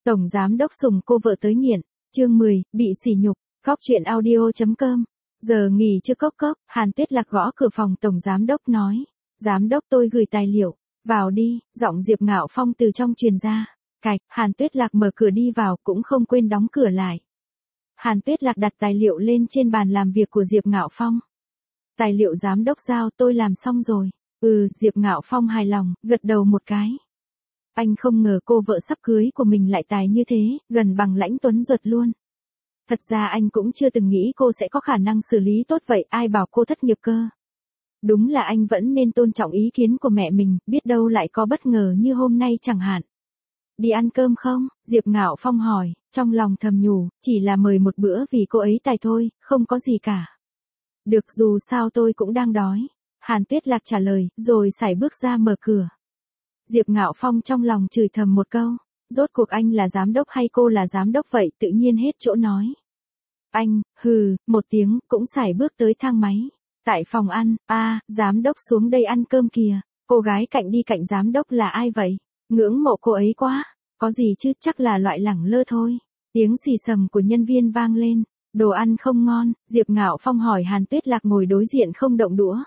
Tổng giám đốc sùng cô vợ tới nghiện. Chương 10, bị sỉ nhục. Góc truyện audio.com. Giờ nghỉ chưa cốc cốc, Hàn Tuyết Lạc gõ cửa phòng tổng giám đốc nói. Giám đốc tôi gửi tài liệu. Vào đi, giọng Diệp Ngạo Phong từ trong truyền ra. Cạch, Hàn Tuyết Lạc mở cửa đi vào cũng không quên đóng cửa lại. Hàn Tuyết Lạc đặt tài liệu lên trên bàn làm việc của Diệp Ngạo Phong. Tài liệu giám đốc giao tôi làm xong rồi. Diệp Ngạo Phong hài lòng, gật đầu một cái. Anh không ngờ cô vợ sắp cưới của mình lại tài như thế, gần bằng Lãnh Tuấn Duật luôn. Thật ra anh cũng chưa từng nghĩ cô sẽ có khả năng xử lý tốt vậy, ai bảo cô thất nghiệp cơ. Đúng là anh vẫn nên tôn trọng ý kiến của mẹ mình, biết đâu lại có bất ngờ như hôm nay chẳng hạn. Đi ăn cơm không? Diệp Ngạo Phong hỏi, trong lòng thầm nhủ, chỉ là mời một bữa vì cô ấy tài thôi, không có gì cả. Được, dù sao tôi cũng đang đói. Hàn Tuyết Lạc trả lời, rồi sải bước ra mở cửa. Diệp Ngạo Phong trong lòng chửi thầm một câu, rốt cuộc anh là giám đốc hay cô là giám đốc vậy, tự nhiên hết chỗ nói. Anh, một tiếng, cũng sải bước tới thang máy. Tại phòng ăn, giám đốc xuống đây ăn cơm kìa. Cô gái cạnh đi cạnh giám đốc là ai vậy? Ngưỡng mộ cô ấy quá. Có gì chứ, chắc là loại lẳng lơ thôi. Tiếng xì xầm của nhân viên vang lên. Đồ ăn không ngon, Diệp Ngạo Phong hỏi Hàn Tuyết Lạc ngồi đối diện không động đũa.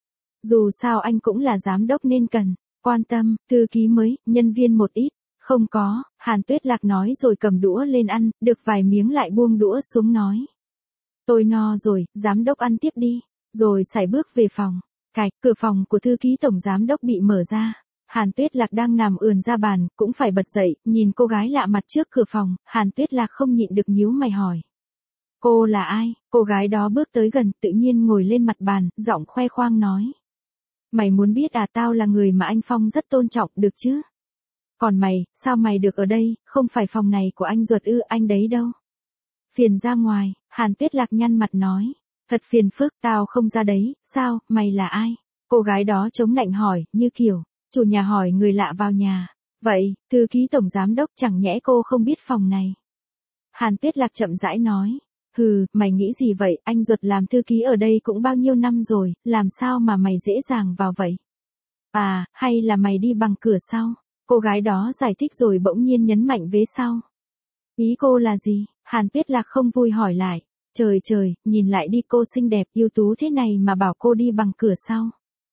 Dù sao anh cũng là giám đốc nên cần quan tâm, thư ký mới, nhân viên một ít. Không có, Hàn Tuyết Lạc nói rồi cầm đũa lên ăn, được vài miếng lại buông đũa xuống nói. Tôi no rồi, giám đốc ăn tiếp đi. Rồi sải bước về phòng. Cạch, cửa phòng của thư ký tổng giám đốc bị mở ra. Hàn Tuyết Lạc đang nằm ườn ra bàn, cũng phải bật dậy, nhìn cô gái lạ mặt trước cửa phòng, Hàn Tuyết Lạc không nhịn được nhíu mày hỏi. Cô là ai? Cô gái đó bước tới gần, tự nhiên ngồi lên mặt bàn, giọng khoe khoang nói. Mày muốn biết à, tao là người mà anh Phong rất tôn trọng, được chứ? Còn mày, sao mày được ở đây, không phải phòng này của anh ruột ư, anh đấy đâu? Phiền ra ngoài, Hàn Tuyết Lạc nhăn mặt nói. Thật phiền phức, tao không ra đấy, sao, mày là ai? Cô gái đó chống nạnh hỏi, như kiểu, chủ nhà hỏi người lạ vào nhà. Vậy, thư ký tổng giám đốc, chẳng nhẽ cô không biết phòng này? Hàn Tuyết Lạc chậm rãi nói. Mày nghĩ gì vậy, anh ruột làm thư ký ở đây cũng bao nhiêu năm rồi, làm sao mà mày dễ dàng vào vậy? À, hay là mày đi bằng cửa sau? Cô gái đó giải thích rồi bỗng nhiên nhấn mạnh vế sau. Ý cô là gì? Hàn Tuyết Lạc không vui hỏi lại. Trời, nhìn lại đi, cô xinh đẹp ưu tú thế này mà bảo cô đi bằng cửa sau.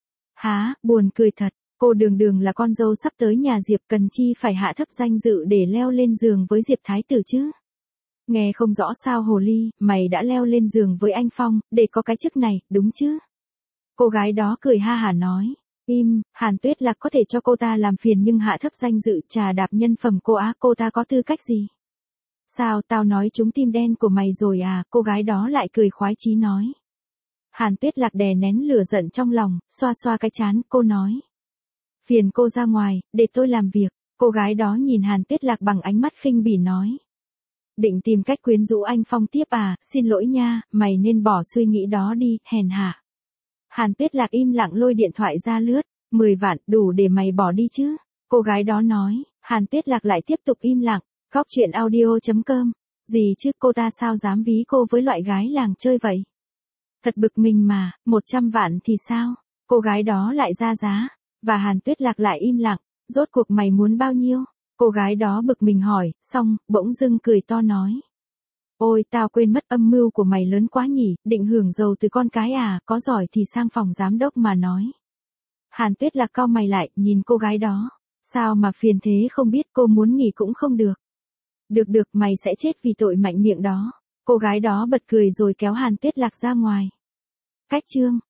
Há, buồn cười thật, cô đường là con dâu sắp tới nhà Diệp, cần chi phải hạ thấp danh dự để leo lên giường với Diệp Thái Tử chứ. Nghe không rõ sao hồ ly, mày đã leo lên giường với anh Phong, để có cái chức này, đúng chứ? Cô gái đó cười ha hả nói. Im, Hàn Tuyết Lạc có thể cho cô ta làm phiền nhưng hạ thấp danh dự, trà đạp nhân phẩm cô á, cô ta có tư cách gì? Sao, tao nói trúng tim đen của mày rồi à, cô gái đó lại cười khoái chí nói. Hàn Tuyết Lạc đè nén lửa giận trong lòng, xoa xoa cái trán, cô nói. Phiền cô ra ngoài, để tôi làm việc. Cô gái đó nhìn Hàn Tuyết Lạc bằng ánh mắt khinh bỉ nói. Định tìm cách quyến rũ anh Phong tiếp à, xin lỗi nha, mày nên bỏ suy nghĩ đó đi, hèn hạ. Hàn Tuyết Lạc im lặng lôi điện thoại ra lướt, 10 vạn, đủ để mày bỏ đi chứ. Cô gái đó nói, Hàn Tuyết Lạc lại tiếp tục im lặng. Góc truyện audio.com. Gì chứ, cô ta sao dám ví cô với loại gái làng chơi vậy? Thật bực mình mà, 100 vạn thì sao? Cô gái đó lại ra giá. Và Hàn Tuyết Lạc lại im lặng. Rốt cuộc mày muốn bao nhiêu? Cô gái đó bực mình hỏi, xong, bỗng dưng cười to nói. Ôi, tao quên mất, âm mưu của mày lớn quá nhỉ, định hưởng giàu từ con cái à, có giỏi thì sang phòng giám đốc mà nói. Hàn Tuyết Lạc cau mày lại, nhìn cô gái đó. Sao mà phiền thế không biết, cô muốn nghỉ cũng không được. Được, mày sẽ chết vì tội mạnh miệng đó. Cô gái đó bật cười rồi kéo Hàn Tuyết Lạc ra ngoài. Cách chương.